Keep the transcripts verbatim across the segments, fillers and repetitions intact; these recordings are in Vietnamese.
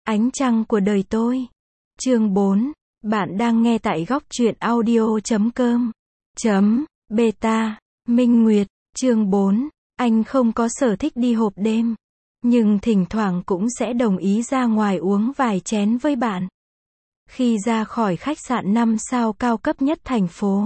Ánh trăng của đời tôi. Chương bốn. Bạn đang nghe tại góc truyện audio chấm com. Chấm, beta. Minh Nguyệt. Chương bốn. Anh không có sở thích đi hộp đêm. Nhưng thỉnh thoảng cũng sẽ đồng ý ra ngoài uống vài chén với bạn. Khi ra khỏi khách sạn năm sao cao cấp nhất thành phố,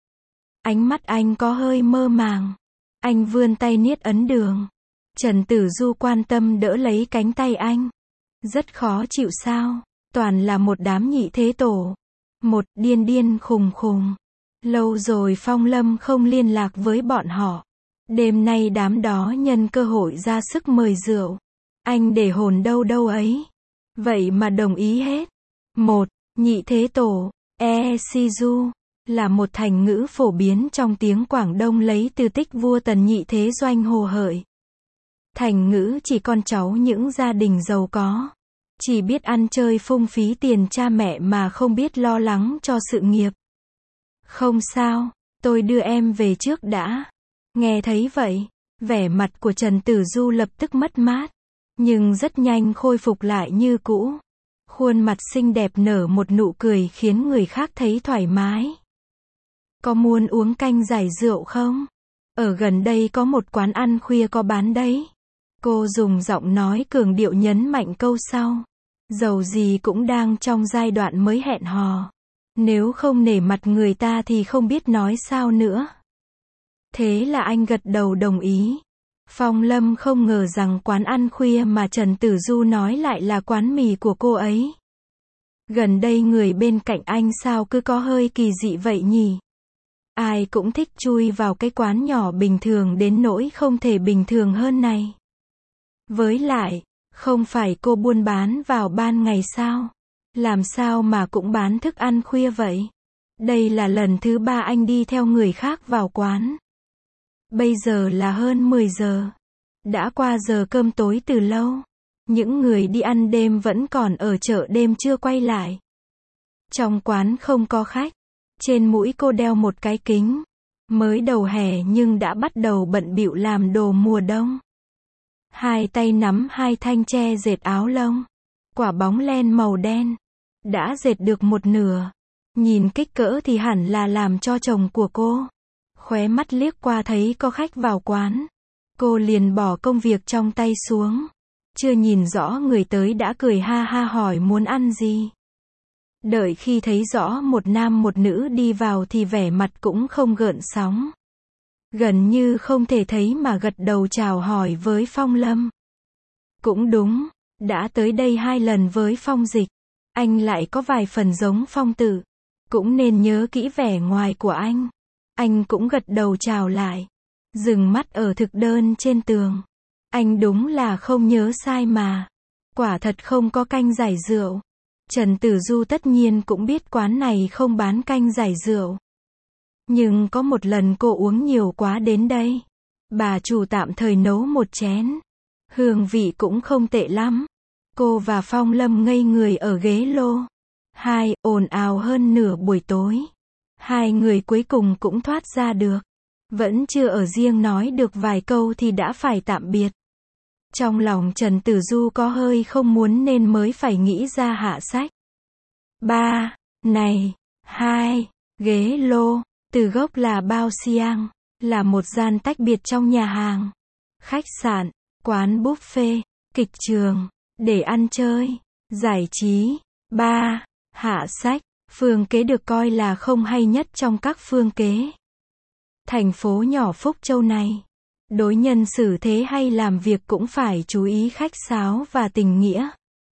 ánh mắt anh có hơi mơ màng. Anh vươn tay niết ấn đường. Trần Tử Du quan tâm đỡ lấy cánh tay anh. Rất khó chịu sao? Toàn là một đám nhị thế tổ. Một điên điên khùng khùng. Lâu rồi Phong Lâm không liên lạc với bọn họ. Đêm nay đám đó nhân cơ hội ra sức mời rượu. Anh để hồn đâu đâu ấy. Vậy mà đồng ý hết. Một, nhị thế tổ, e si du, là một thành ngữ phổ biến trong tiếng Quảng Đông lấy từ tích vua Tần nhị thế Doanh Hồ Hợi. Thành ngữ chỉ con cháu những gia đình giàu có. Chỉ biết ăn chơi phung phí tiền cha mẹ mà không biết lo lắng cho sự nghiệp. Không sao, tôi đưa em về trước đã. Nghe thấy vậy, vẻ mặt của Trần Tử Du lập tức mất mát. Nhưng rất nhanh khôi phục lại như cũ. Khuôn mặt xinh đẹp nở một nụ cười khiến người khác thấy thoải mái. Có muốn uống canh giải rượu không? Ở gần đây có một quán ăn khuya có bán đấy. Cô dùng giọng nói cường điệu nhấn mạnh câu sau. Dầu gì cũng đang trong giai đoạn mới hẹn hò. Nếu không nể mặt người ta thì không biết nói sao nữa. Thế là anh gật đầu đồng ý. Phong Lâm không ngờ rằng quán ăn khuya mà Trần Tử Du nói lại là quán mì của cô ấy. Gần đây người bên cạnh anh sao cứ có hơi kỳ dị vậy nhỉ? Ai cũng thích chui vào cái quán nhỏ bình thường đến nỗi không thể bình thường hơn này. Với lại, không phải cô buôn bán vào ban ngày sao? Làm sao mà cũng bán thức ăn khuya vậy? Đây là lần thứ ba anh đi theo người khác vào quán. Bây giờ là hơn mười giờ. Đã qua giờ cơm tối từ lâu. Những người đi ăn đêm vẫn còn ở chợ đêm chưa quay lại. Trong quán không có khách. Trên mũi cô đeo một cái kính. Mới đầu hè nhưng đã bắt đầu bận bịu làm đồ mùa đông. Hai tay nắm hai thanh tre dệt áo lông. Quả bóng len màu đen. Đã dệt được một nửa. Nhìn kích cỡ thì hẳn là làm cho chồng của cô. Khóe mắt liếc qua thấy có khách vào quán. Cô liền bỏ công việc trong tay xuống. Chưa nhìn rõ người tới đã cười ha ha hỏi muốn ăn gì. Đợi khi thấy rõ một nam một nữ đi vào thì vẻ mặt cũng không gợn sóng. Gần như không thể thấy mà gật đầu chào hỏi với Phong Lâm. Cũng đúng, đã tới đây hai lần với Phong Dịch. Anh lại có vài phần giống Phong Tử. Cũng nên nhớ kỹ vẻ ngoài của anh. Anh cũng gật đầu chào lại. Dừng mắt ở thực đơn trên tường. Anh đúng là không nhớ sai mà. Quả thật không có canh giải rượu. Trần Tử Du tất nhiên cũng biết quán này không bán canh giải rượu. Nhưng có một lần cô uống nhiều quá đến đây. Bà chủ tạm thời nấu một chén. Hương vị cũng không tệ lắm. Cô và Phong Lâm ngây người ở ghế lô. Hai, ồn ào hơn nửa buổi tối. Hai người cuối cùng cũng thoát ra được. Vẫn chưa ở riêng nói được vài câu thì đã phải tạm biệt. Trong lòng Trần Tử Du có hơi không muốn nên mới phải nghĩ ra hạ sách. Ba, này, hai, ghế lô, từ gốc là bao xiang, là một gian tách biệt trong nhà hàng, khách sạn, quán buffet, kịch trường, để ăn chơi, giải trí. Ba, hạ sách, phương kế được coi là không hay nhất trong các phương kế. Thành phố nhỏ Phúc Châu này, đối nhân xử thế hay làm việc cũng phải chú ý khách sáo và tình nghĩa.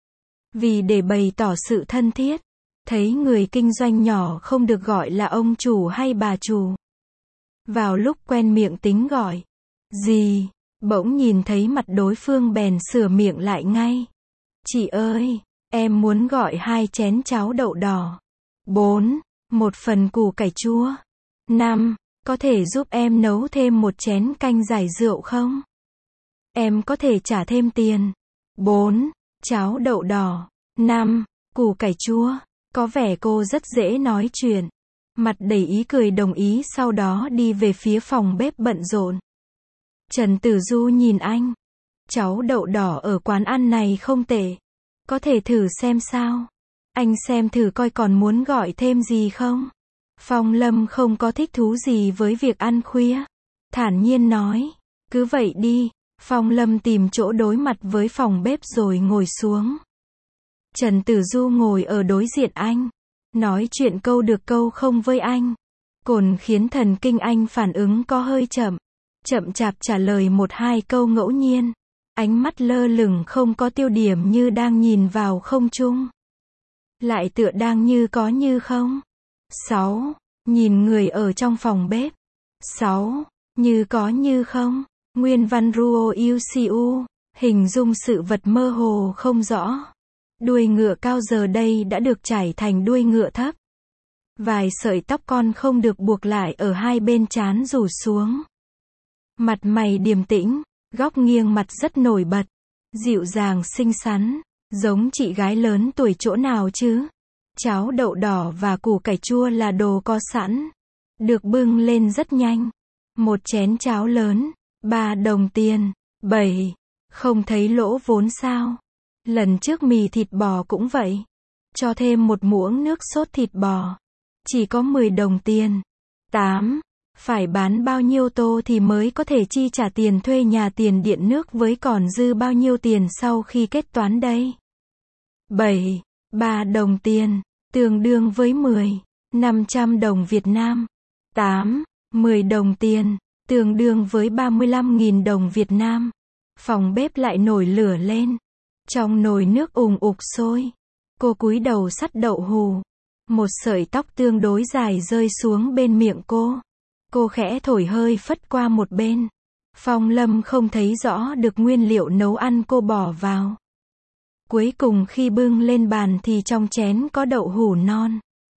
Vì để bày tỏ sự thân thiết, thấy người kinh doanh nhỏ không được gọi là ông chủ hay bà chủ. Vào lúc quen miệng tính gọi gì, bỗng nhìn thấy mặt đối phương bèn sửa miệng lại ngay. Chị ơi, em muốn gọi hai chén cháo đậu đỏ. Bốn, một phần củ cải chua. Năm, có thể giúp em nấu thêm một chén canh giải rượu không? Em có thể trả thêm tiền. Bốn, cháo đậu đỏ. Năm, củ cải chua. Có vẻ cô rất dễ nói chuyện. Mặt đầy ý cười đồng ý sau đó đi về phía phòng bếp bận rộn. Trần Tử Du nhìn anh. Cháo đậu đỏ ở quán ăn này không tệ. Có thể thử xem sao? Anh xem thử coi còn muốn gọi thêm gì không? Phong Lâm không có thích thú gì với việc ăn khuya. Thản nhiên nói. Cứ vậy đi. Phong Lâm tìm chỗ đối mặt với phòng bếp rồi ngồi xuống. Trần Tử Du ngồi ở đối diện anh. Nói chuyện câu được câu không với anh. Cồn khiến thần kinh anh phản ứng có hơi chậm. Chậm chạp trả lời một hai câu ngẫu nhiên. Ánh mắt lơ lửng không có tiêu điểm như đang nhìn vào không trung. Lại tựa đang như có như không. sáu. Nhìn người ở trong phòng bếp. sáu. Như có như không. Nguyên văn Ruo U C U. Hình dung sự vật mơ hồ không rõ. Đuôi ngựa cao giờ đây đã được trải thành đuôi ngựa thấp. Vài sợi tóc con không được buộc lại ở hai bên trán rủ xuống. Mặt mày điềm tĩnh, góc nghiêng mặt rất nổi bật. Dịu dàng xinh xắn, giống chị gái lớn tuổi chỗ nào chứ. Cháo đậu đỏ và củ cải chua là đồ có sẵn. Được bưng lên rất nhanh. Một chén cháo lớn, ba đồng tiền. bảy. Không thấy lỗ vốn sao? Lần trước mì thịt bò cũng vậy. Cho thêm một muỗng nước sốt thịt bò. Chỉ có mười đồng tiền. tám. Phải bán bao nhiêu tô thì mới có thể chi trả tiền thuê nhà tiền điện nước với còn dư bao nhiêu tiền sau khi kết toán đây? bảy. ba đồng tiền, tương đương với mười. năm trăm đồng Việt Nam. tám. mười đồng tiền, tương đương với ba mươi lăm nghìn đồng Việt Nam. Phòng bếp lại nổi lửa lên. Trong nồi nước ùng ục sôi. Cô cúi đầu sắt đậu hù. Một sợi tóc tương đối dài rơi xuống bên miệng cô. Cô khẽ thổi hơi phất qua một bên. Phong Lâm không thấy rõ được nguyên liệu nấu ăn cô bỏ vào. Cuối cùng khi bưng lên bàn thì trong chén có đậu hủ non,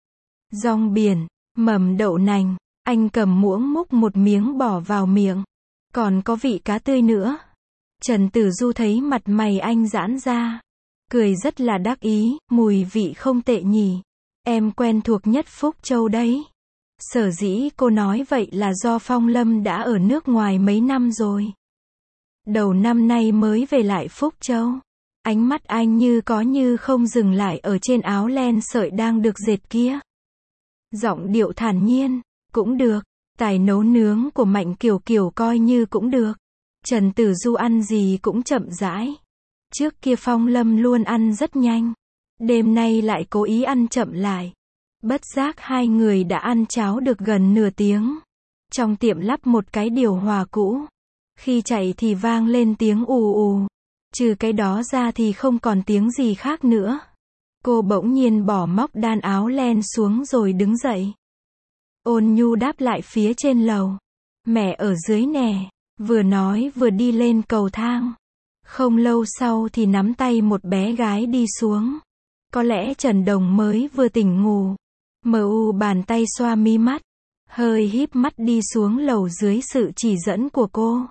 rong biển, mầm đậu nành. Anh cầm muỗng múc một miếng bỏ vào miệng. Còn có vị cá tươi nữa. Trần Tử Du thấy mặt mày anh giãn ra. Cười rất là đắc ý, mùi vị không tệ nhỉ. Em quen thuộc nhất Phúc Châu đấy. Sở dĩ cô nói vậy là do Phong Lâm đã ở nước ngoài mấy năm rồi. Đầu năm nay mới về lại Phúc Châu. Ánh mắt anh như có như không dừng lại ở trên áo len sợi đang được dệt kia. Giọng điệu thản nhiên, cũng được. Tài nấu nướng của Mạnh Kiều Kiều coi như cũng được. Trần Tử Du ăn gì cũng chậm rãi. Trước kia Phong Lâm luôn ăn rất nhanh. Đêm nay lại cố ý ăn chậm lại. Bất giác hai người đã ăn cháo được gần nửa tiếng. Trong tiệm lắp một cái điều hòa cũ. Khi chạy thì vang lên tiếng ù ù. Trừ cái đó ra thì không còn tiếng gì khác nữa. Cô bỗng nhiên bỏ móc đan áo len xuống rồi đứng dậy. Ôn nhu đáp lại phía trên lầu. Mẹ ở dưới nè. Vừa nói vừa đi lên cầu thang. Không lâu sau thì nắm tay một bé gái đi xuống. Có lẽ Trần Đồng mới vừa tỉnh ngủ. Mờ u bàn tay xoa mi mắt. Hơi híp mắt đi xuống lầu dưới sự chỉ dẫn của cô.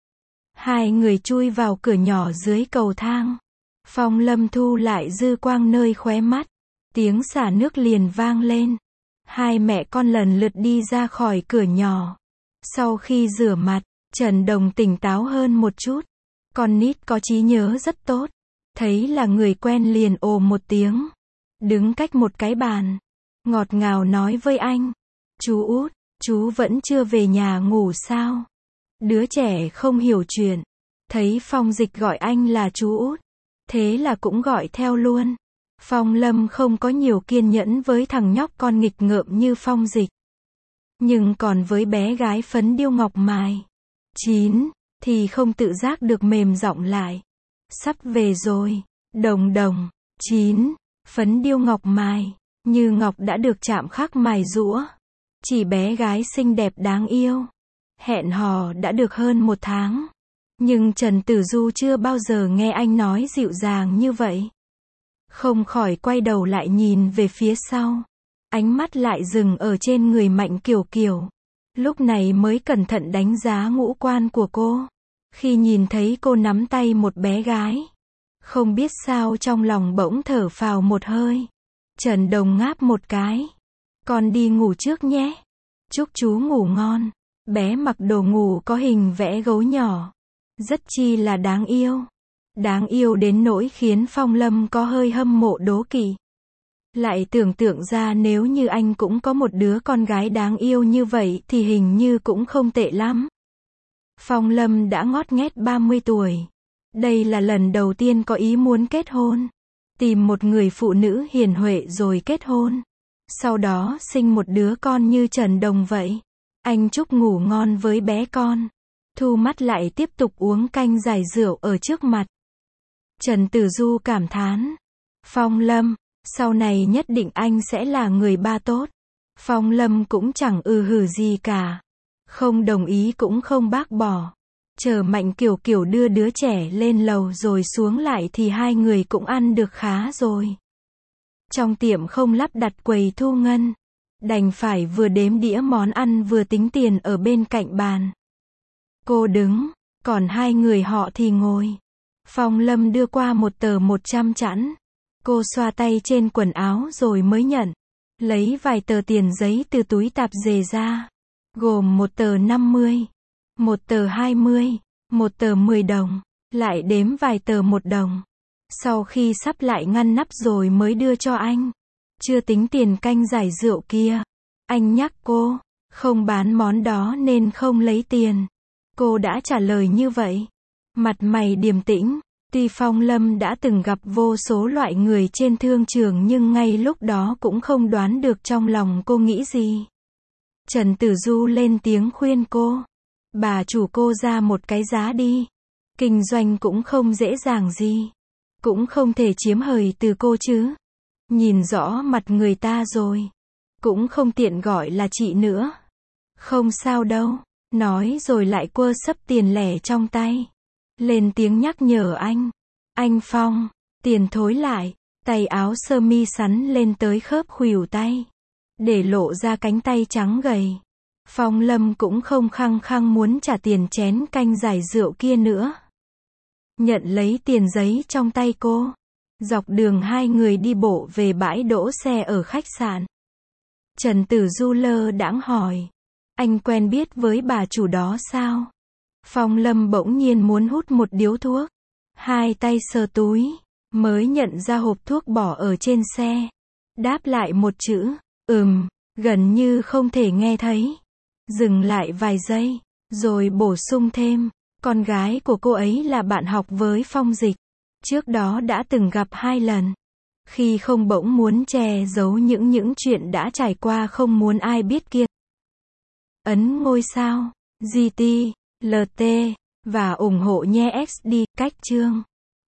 Hai người chui vào cửa nhỏ dưới cầu thang. Phong Lâm thu lại dư quang nơi khóe mắt. Tiếng xả nước liền vang lên. Hai mẹ con lần lượt đi ra khỏi cửa nhỏ. Sau khi rửa mặt, Trần Đồng tỉnh táo hơn một chút. Con nít có trí nhớ rất tốt. Thấy là người quen liền ồ một tiếng. Đứng cách một cái bàn. Ngọt ngào nói với anh. Chú Út, chú vẫn chưa về nhà ngủ sao? Đứa trẻ không hiểu chuyện. Thấy Phong Dịch gọi anh là chú Út. Thế là cũng gọi theo luôn. Phong Lâm không có nhiều kiên nhẫn với thằng nhóc con nghịch ngợm như Phong Dịch. Nhưng còn với bé gái phấn điêu ngọc mài. chín. Thì không tự giác được mềm giọng lại. Sắp về rồi. Đồng Đồng. chín. Phấn điêu ngọc mài. Như ngọc đã được chạm khắc mài rũa. Chỉ bé gái xinh đẹp đáng yêu. Hẹn hò đã được hơn một tháng. Nhưng Trần Tử Du chưa bao giờ nghe anh nói dịu dàng như vậy. Không khỏi quay đầu lại nhìn về phía sau. Ánh mắt lại dừng ở trên người Mạnh Kiều Kiều. Lúc này mới cẩn thận đánh giá ngũ quan của cô. Khi nhìn thấy cô nắm tay một bé gái. Không biết sao trong lòng bỗng thở phào một hơi. Trần Đồng ngáp một cái. Con đi ngủ trước nhé. Chúc chú ngủ ngon. Bé mặc đồ ngủ có hình vẽ gấu nhỏ. Rất chi là đáng yêu. Đáng yêu đến nỗi khiến Phong Lâm có hơi hâm mộ đố kỵ. Lại tưởng tượng ra nếu như anh cũng có một đứa con gái đáng yêu như vậy thì hình như cũng không tệ lắm. Phong Lâm đã ngót nghét ba mươi tuổi. Đây là lần đầu tiên có ý muốn kết hôn. Tìm một người phụ nữ hiền huệ rồi kết hôn. Sau đó sinh một đứa con như Trần Đồng vậy. Anh chúc ngủ ngon với bé con. Thu mắt lại tiếp tục uống canh giải rượu ở trước mặt. Trần Tử Du cảm thán. Phong Lâm, sau này nhất định anh sẽ là người ba tốt. Phong Lâm cũng chẳng ừ hử gì cả. Không đồng ý cũng không bác bỏ. Chờ Mạnh Kiểu Kiểu đưa đứa trẻ lên lầu rồi xuống lại thì hai người cũng ăn được khá rồi. Trong tiệm không lắp đặt quầy thu ngân. Đành phải vừa đếm đĩa món ăn vừa tính tiền ở bên cạnh bàn. Cô đứng, còn hai người họ thì ngồi. Phong Lâm đưa qua một tờ một trăm chẵn. Cô xoa tay trên quần áo rồi mới nhận. Lấy vài tờ tiền giấy từ túi tạp dề ra. Gồm một tờ năm mươi, một tờ hai mươi, một tờ mười đồng, lại đếm vài tờ một đồng. Sau khi sắp lại ngăn nắp rồi mới đưa cho anh. Chưa tính tiền canh giải rượu kia. Anh nhắc cô, không bán món đó nên không lấy tiền. Cô đã trả lời như vậy. Mặt mày điềm tĩnh. Tuy Phong Lâm đã từng gặp vô số loại người trên thương trường nhưng ngay lúc đó cũng không đoán được trong lòng cô nghĩ gì. Trần Tử Du lên tiếng khuyên cô. Bà chủ, cô ra một cái giá đi. Kinh doanh cũng không dễ dàng gì. Cũng không thể chiếm hời từ cô chứ. Nhìn rõ mặt người ta rồi. Cũng không tiện gọi là chị nữa. Không sao đâu. Nói rồi lại quơ xấp tiền lẻ trong tay. Lên tiếng nhắc nhở anh. Anh Phong, tiền thối lại. Tay áo sơ mi sắn lên tới khớp khuỷu tay. Để lộ ra cánh tay trắng gầy. Phong Lâm cũng không khăng khăng muốn trả tiền chén canh giải rượu kia nữa. Nhận lấy tiền giấy trong tay cô. Dọc đường hai người đi bộ về bãi đỗ xe ở khách sạn. Trần Tử Du lơ đãng hỏi. Anh quen biết với bà chủ đó sao? Phong Lâm bỗng nhiên muốn hút một điếu thuốc. Hai tay sờ túi. Mới nhận ra hộp thuốc bỏ ở trên xe. Đáp lại một chữ. Ừm. Gần như không thể nghe thấy. Dừng lại vài giây. Rồi bổ sung thêm. Con gái của cô ấy là bạn học với Phong Dịch. Trước đó đã từng gặp hai lần. Khi không bỗng muốn che giấu những những chuyện đã trải qua không muốn ai biết kia. Ấn ngôi sao, giê tê, lờ tê, và ủng hộ nhé ích đê, cách chương.